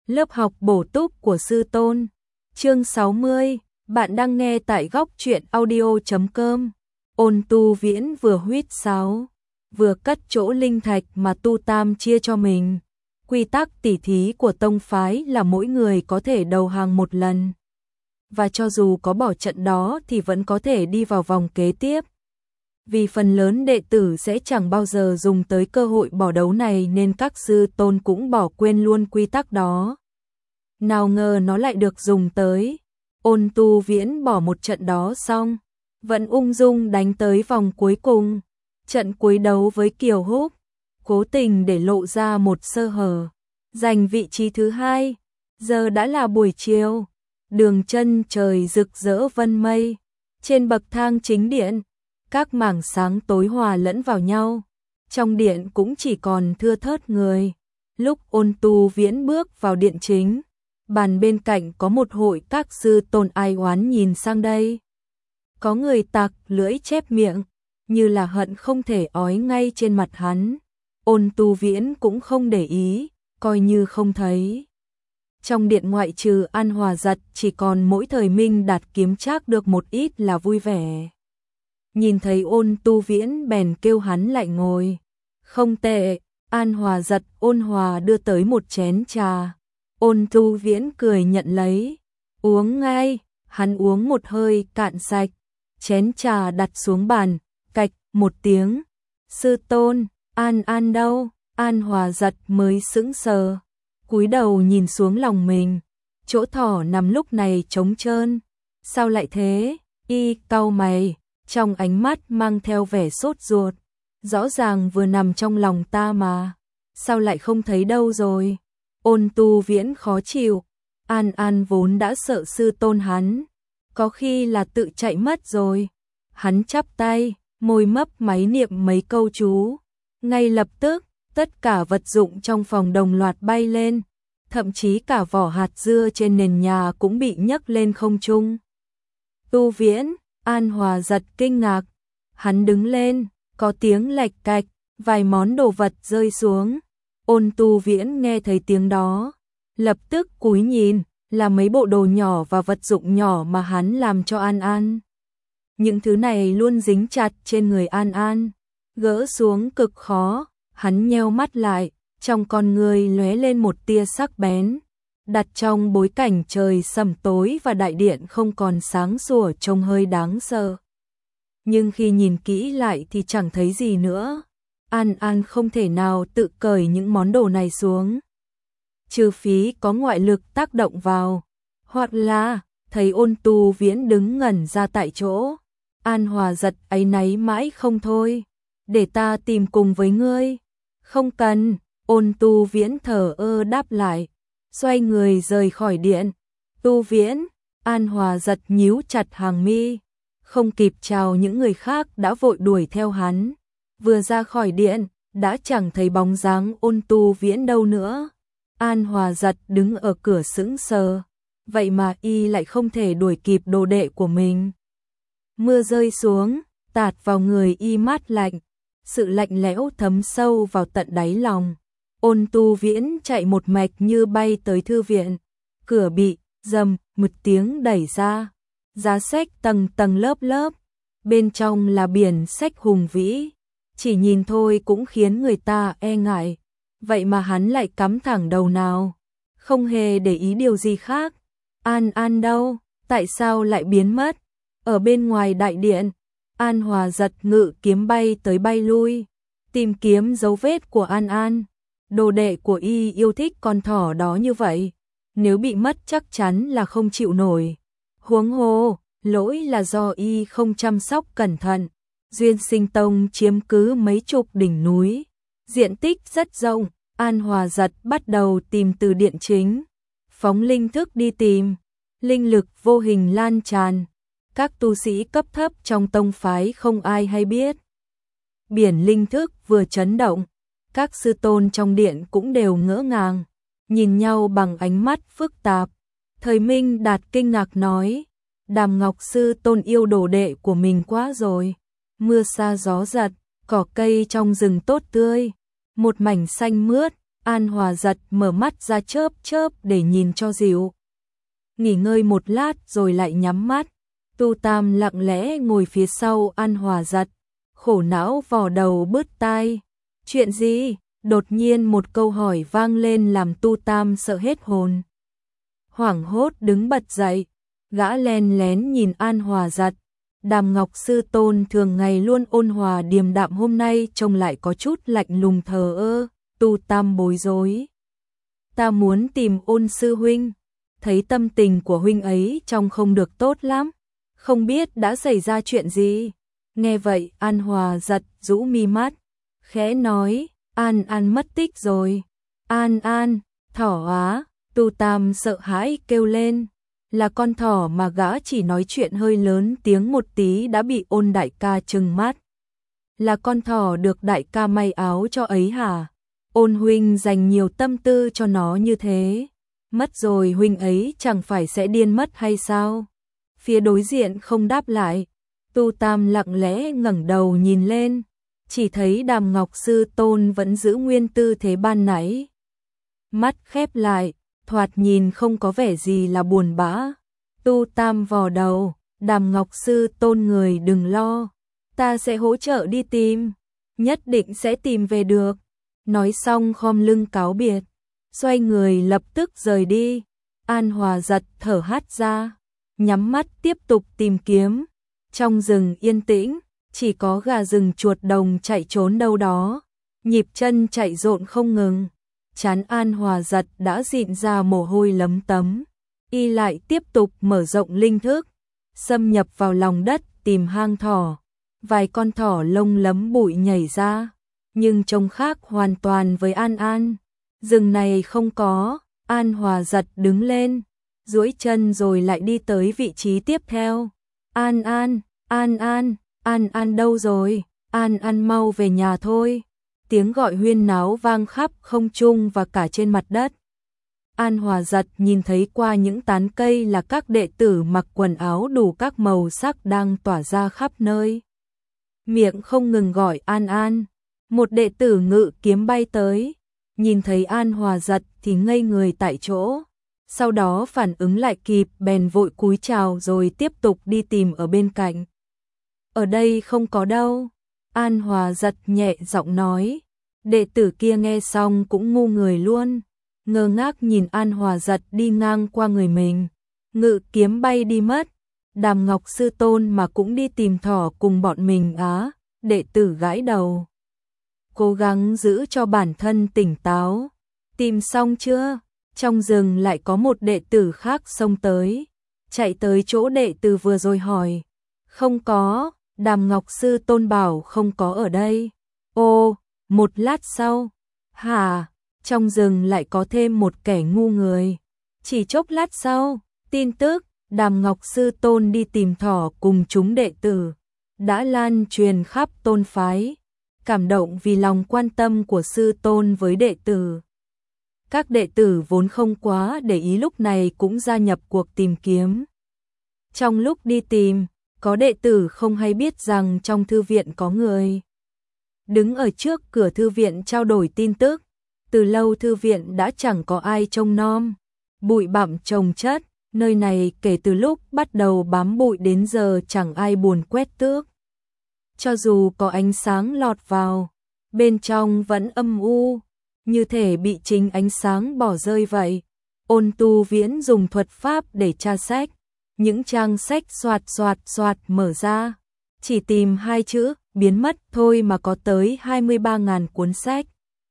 Lớp học bổ túc của sư tôn. Chương 60, bạn đang nghe tại góc truyện audio.com. Ôn Tu Viễn vừa huýt sáo, vừa cất chỗ linh thạch mà Tu Tam chia cho mình. Quy tắc tỉ thí của tông phái là mỗi người có thể đầu hàng một lần. Và cho dù có bỏ trận đó thì vẫn có thể đi vào vòng kế tiếp. Vì phần lớn đệ tử sẽ chẳng bao giờ dùng tới cơ hội bỏ đấu này nên các sư tôn cũng bỏ quên luôn quy tắc đó. Nào ngờ nó lại được dùng tới. Ôn Tu Viễn bỏ một trận đó xong, vẫn ung dung đánh tới vòng cuối cùng. Trận cuối đấu với Kiều Húc, cố tình để lộ ra một sơ hở, giành vị trí thứ hai. Giờ đã là buổi chiều, đường chân trời rực rỡ vân mây. Trên bậc thang chính điện, các mảng sáng tối hòa lẫn vào nhau. Trong điện cũng chỉ còn thưa thớt người. Lúc Ôn Tu Viễn bước vào điện chính, bàn bên cạnh có một hội các sư tôn ai oán nhìn sang đây. Có người tặc lưỡi chép miệng, như là hận không thể ói ngay trên mặt hắn. Ôn Tu Viễn cũng không để ý, coi như không thấy. Trong điện ngoại trừ An Hòa Giật chỉ còn mỗi Thời Minh Đạt kiếm trác được một ít là vui vẻ. Nhìn thấy Ôn Tu Viễn bèn kêu hắn lại ngồi. Không tệ, An Hòa Giật ôn hòa đưa tới một chén trà. Ôn Tu Viễn cười nhận lấy, uống ngay. Hắn uống một hơi cạn sạch, chén trà đặt xuống bàn, cạch một tiếng. Sư tôn, An An đâu? An Hòa Giật mới sững sờ, cúi đầu nhìn xuống lòng mình, chỗ thỏ nằm lúc này trống trơn. Sao lại thế? Y cau mày, trong ánh mắt mang theo vẻ sốt ruột. Rõ ràng vừa nằm trong lòng ta mà, sao lại không thấy đâu rồi? Ôn Tu Viễn khó chịu, An An vốn đã sợ sư tôn hắn, có khi là tự chạy mất rồi. Hắn chắp tay, môi mấp máy niệm mấy câu chú. Ngay lập tức, tất cả vật dụng trong phòng đồng loạt bay lên, thậm chí cả vỏ hạt dưa trên nền nhà cũng bị nhấc lên không trung. Tu Viễn, An Hòa Giật kinh ngạc, hắn đứng lên, có tiếng lạch cạch, vài món đồ vật rơi xuống. Ôn Tu Viễn nghe thấy tiếng đó, lập tức cúi nhìn, là mấy bộ đồ nhỏ và vật dụng nhỏ mà hắn làm cho An An. Những thứ này luôn dính chặt trên người An An, gỡ xuống cực khó. Hắn nheo mắt lại, trong con người lóe lên một tia sắc bén. Đặt trong bối cảnh trời sầm tối và đại điện không còn sáng sủa trông hơi đáng sợ. Nhưng khi nhìn kỹ lại thì chẳng thấy gì nữa. An An không thể nào tự cởi những món đồ này xuống, trừ phí có ngoại lực tác động vào. Hoặc là, thấy Ôn Tu Viễn đứng ngẩn ra tại chỗ, An Hòa Giật áy náy mãi không thôi. Để ta tìm cùng với ngươi. Không cần, Ôn Tu Viễn thở ơ đáp lại, xoay người rời khỏi điện. Tu Viễn, An Hòa Giật nhíu chặt hàng mi, không kịp chào những người khác đã vội đuổi theo hắn. Vừa ra khỏi điện, đã chẳng thấy bóng dáng Ôn Tu Viễn đâu nữa. An Hòa Giật đứng ở cửa sững sờ, vậy mà y lại không thể đuổi kịp đồ đệ của mình. Mưa rơi xuống, tạt vào người y mát lạnh, sự lạnh lẽo thấm sâu vào tận đáy lòng. Ôn Tu Viễn chạy một mạch như bay tới thư viện, cửa bị rầm một tiếng đẩy ra, giá sách tầng tầng lớp lớp, bên trong là biển sách hùng vĩ, chỉ nhìn thôi cũng khiến người ta e ngại. Vậy mà hắn lại cắm thẳng đầu nào, không hề để ý điều gì khác. An An đâu? Tại sao lại biến mất? Ở bên ngoài đại điện, An Hòa Giật ngự kiếm bay tới bay lui, tìm kiếm dấu vết của An An. Đồ đệ của y yêu thích con thỏ đó như vậy, nếu bị mất chắc chắn là không chịu nổi. Huống hồ, lỗi là do y không chăm sóc cẩn thận. Duyên Sinh Tông chiếm cứ mấy chục đỉnh núi, diện tích rất rộng. An Hòa Giật bắt đầu tìm từ điện chính, phóng linh thức đi tìm, linh lực vô hình lan tràn. Các tu sĩ cấp thấp trong tông phái không ai hay biết. Biển linh thức vừa chấn động, các sư tôn trong điện cũng đều ngỡ ngàng, nhìn nhau bằng ánh mắt phức tạp. Thời Minh Đạt kinh ngạc nói, Đàm Ngọc sư tôn yêu đồ đệ của mình quá rồi. Mưa sa gió giật, cỏ cây trong rừng tốt tươi, một mảnh xanh mướt, An Hòa giật mở mắt ra chớp chớp để nhìn cho dịu. Nghỉ ngơi một lát rồi lại nhắm mắt. Tu Tam lặng lẽ ngồi phía sau An Hòa giật, khổ não vò đầu bứt tai. Chuyện gì? Đột nhiên một câu hỏi vang lên làm Tu Tam sợ hết hồn. Hoảng hốt đứng bật dậy, gã len lén nhìn An Hòa giật. Đàm Ngọc Sư Tôn thường ngày luôn ôn hòa điềm đạm, hôm nay trông lại có chút lạnh lùng thờ ơ. Tu Tam bối rối. Ta muốn tìm Ôn sư huynh, thấy tâm tình của huynh ấy trông không được tốt lắm, không biết đã xảy ra chuyện gì. Nghe vậy An Hòa giật rũ mi mắt, khẽ nói, An An mất tích rồi. An An, thỏ á. Tu Tam sợ hãi kêu lên, là con thỏ mà gã chỉ nói chuyện hơi lớn tiếng một tí đã bị Ôn đại ca trừng mắt. Là con thỏ được đại ca may áo cho ấy hả? Ôn huynh dành nhiều tâm tư cho nó như thế, mất rồi huynh ấy chẳng phải sẽ điên mất hay sao? Phía đối diện không đáp lại. Tu Tam lặng lẽ ngẩng đầu nhìn lên, chỉ thấy Đàm Ngọc Sư Tôn vẫn giữ nguyên tư thế ban nãy. Mắt khép lại, thoạt nhìn không có vẻ gì là buồn bã. Tu Tam vò đầu, Đàm Ngọc Sư Tôn người đừng lo, ta sẽ hỗ trợ đi tìm, nhất định sẽ tìm về được. Nói xong khom lưng cáo biệt, xoay người lập tức rời đi. An Hòa giật thở hắt ra, nhắm mắt tiếp tục tìm kiếm. Trong rừng yên tĩnh, chỉ có gà rừng chuột đồng chạy trốn đâu đó, nhịp chân chạy rộn không ngừng. Trán An Hòa giật đã dịn ra mồ hôi lấm tấm, y lại tiếp tục mở rộng linh thức, xâm nhập vào lòng đất tìm hang thỏ. Vài con thỏ lông lấm bụi nhảy ra, nhưng trông khác hoàn toàn với An An. Rừng này không có. An Hòa giật đứng lên, duỗi chân rồi lại đi tới vị trí tiếp theo. An An, An An, An An đâu rồi? An An mau về nhà thôi. Tiếng gọi huyên náo vang khắp không trung và cả trên mặt đất. An Hòa giật nhìn thấy qua những tán cây là các đệ tử mặc quần áo đủ các màu sắc đang tỏa ra khắp nơi. Miệng không ngừng gọi An An. Một đệ tử ngự kiếm bay tới, nhìn thấy An Hòa giật thì ngây người tại chỗ. Sau đó phản ứng lại kịp bèn vội cúi chào rồi tiếp tục đi tìm ở bên cạnh. Ở đây không có đâu. An Hòa giật nhẹ giọng nói. Đệ tử kia nghe xong cũng ngu người luôn, ngơ ngác nhìn An Hòa giật đi ngang qua người mình. Ngự kiếm bay đi mất. Đàm Ngọc Sư Tôn mà cũng đi tìm thỏ cùng bọn mình á? Đệ tử gãi đầu, cố gắng giữ cho bản thân tỉnh táo. Tìm xong chưa? Trong rừng lại có một đệ tử khác xông tới, chạy tới chỗ đệ tử vừa rồi hỏi. Không có. Đàm Ngọc Sư Tôn bảo không có ở đây. Ô, một lát sau. Hả? Trong rừng lại có thêm một kẻ ngu người. Chỉ chốc lát sau, tin tức Đàm Ngọc Sư Tôn đi tìm thỏ cùng chúng đệ tử đã lan truyền khắp tôn phái. Cảm động vì lòng quan tâm của sư tôn với đệ tử, các đệ tử vốn không quá để ý lúc này cũng gia nhập cuộc tìm kiếm. Trong lúc đi tìm, có đệ tử không hay biết rằng trong thư viện có người đứng ở trước cửa thư viện trao đổi tin tức. Từ lâu thư viện đã chẳng có ai trông nom, bụi bặm chồng chất, nơi này kể từ lúc bắt đầu bám bụi đến giờ chẳng ai buồn quét tước. Cho dù có ánh sáng lọt vào, bên trong vẫn âm u, như thể bị chính ánh sáng bỏ rơi vậy. Ôn Tu Viễn dùng thuật pháp để tra sách, những trang sách xoạt xoạt xoạt mở ra, chỉ tìm 2 chữ biến mất thôi mà có tới 23.000 cuốn sách.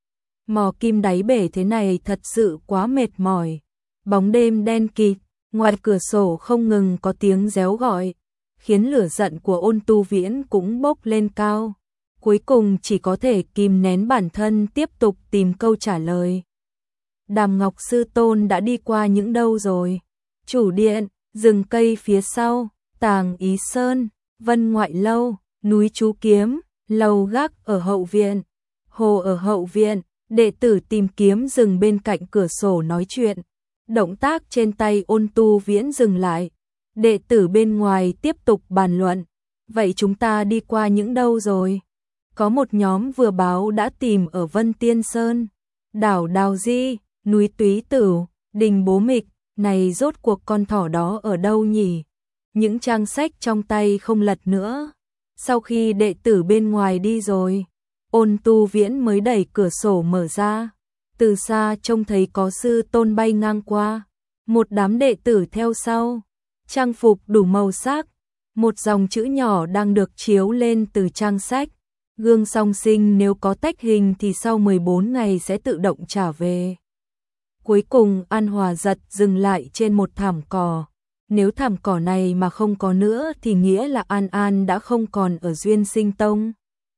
Mò kim đáy bể thế này thật sự quá mệt mỏi. Bóng đêm đen kịt, ngoài cửa sổ không ngừng có tiếng réo gọi, khiến lửa giận của Ôn Tu Viễn cũng bốc lên cao. Cuối cùng chỉ có thể kìm nén bản thân tiếp tục tìm câu trả lời. Đàm Ngọc Sư Tôn đã đi qua những đâu rồi? Chủ điện, rừng cây phía sau, Tàng Ý Sơn, Vân Ngoại Lâu, núi Chú Kiếm, lầu gác ở hậu viện, hồ ở hậu viện. Đệ tử tìm kiếm dừng bên cạnh cửa sổ nói chuyện. Động tác trên tay Ôn Tu Viễn dừng lại. Đệ tử bên ngoài tiếp tục bàn luận. Vậy chúng ta đi qua những đâu rồi? Có một nhóm vừa báo đã tìm ở Vân Tiên Sơn. đảo Đào Di, núi Túy Tửu, đình Bố Mịch, này rốt cuộc con thỏ đó ở đâu nhỉ? Những trang sách trong tay không lật nữa. Sau khi đệ tử bên ngoài đi rồi, Ôn Tu Viễn mới đẩy cửa sổ mở ra. Từ xa trông thấy có sư tôn bay ngang qua, một đám đệ tử theo sau, trang phục đủ màu sắc, một dòng chữ nhỏ đang được chiếu lên từ trang sách. Gương song sinh nếu có tách hình thì sau 14 ngày sẽ tự động trả về. Cuối cùng An Hòa Giật dừng lại trên một thảm cỏ. Nếu thảm cỏ này mà không có nữa thì nghĩa là An An đã không còn ở Duyên Sinh Tông.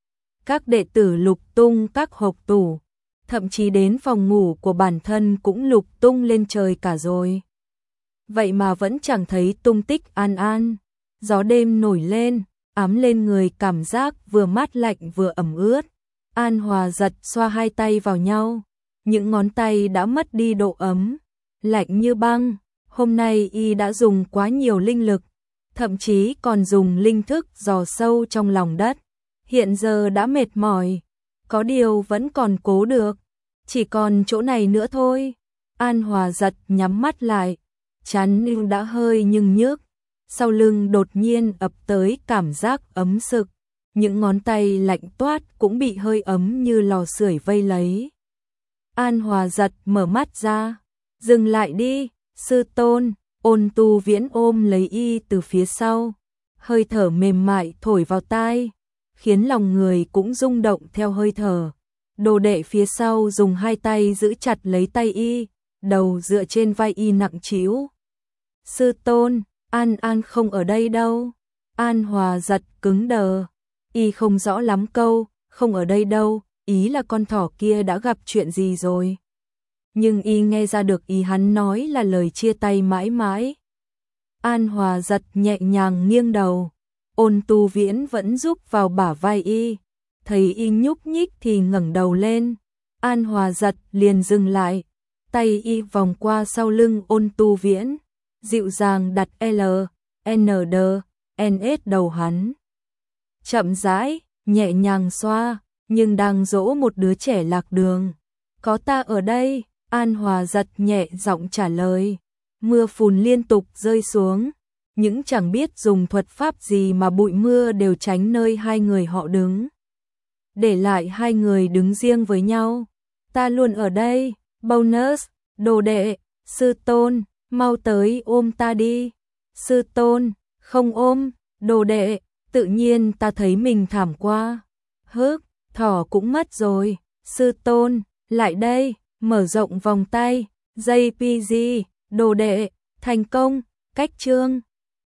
Các đệ tử lục tung các hộc tủ, thậm chí đến phòng ngủ của bản thân cũng lục tung lên trời cả rồi. Vậy mà vẫn chẳng thấy tung tích An An. Gió đêm nổi lên, ám lên người, cảm giác vừa mát lạnh vừa ẩm ướt. An Hòa Giật xoa hai tay vào nhau, những ngón tay đã mất đi độ ấm, lạnh như băng. Hôm nay y đã dùng quá nhiều linh lực, thậm chí còn dùng linh thức dò sâu trong lòng đất. Hiện giờ đã mệt mỏi, có điều vẫn còn cố được, chỉ còn chỗ này nữa thôi. An Hòa Giật nhắm mắt lại, chán đã hơi nhưng nhức, sau lưng đột nhiên ập tới cảm giác ấm sực, những ngón tay lạnh toát cũng bị hơi ấm như lò sưởi vây lấy. An Hòa Giật mở mắt ra, dừng lại đi, sư tôn. Ôn Tu Viễn ôm lấy y từ phía sau, hơi thở mềm mại thổi vào tai, khiến lòng người cũng rung động theo hơi thở. Đồ đệ phía sau dùng hai tay giữ chặt lấy tay y, đầu dựa trên vai y nặng trĩu. Sư tôn, An An không ở đây đâu. An Hòa Giật cứng đờ, y không rõ lắm câu không ở đây đâu, ý là con thỏ kia đã gặp chuyện gì rồi. Nhưng y nghe ra được ý hắn nói là lời chia tay mãi mãi. An Hòa Giật nhẹ nhàng nghiêng đầu, Ôn Tu Viễn vẫn giúp vào bả vai y, thấy y nhúc nhích thì ngẩng đầu lên. An Hòa Giật liền dừng lại, tay y vòng qua sau lưng Ôn Tu Viễn, dịu dàng đặt L, N, D, N, S đầu hắn. Chậm rãi, nhẹ nhàng xoa, nhưng đang dỗ một đứa trẻ lạc đường. Có ta ở đây. An Hòa Giật nhẹ giọng trả lời. Mưa phùn liên tục rơi xuống, những chẳng biết dùng thuật pháp gì mà bụi mưa đều tránh nơi hai người họ đứng, để lại hai người đứng riêng với nhau. Ta luôn ở đây. Bonus, đồ đệ, sư tôn, mau tới ôm ta đi. Sư tôn, không ôm, đồ đệ, tự nhiên ta thấy mình thảm quá. Hức, thỏ cũng mất rồi. Sư tôn, lại đây. Mở rộng vòng tay, JPG, đồ đệ, thành công, cách chương.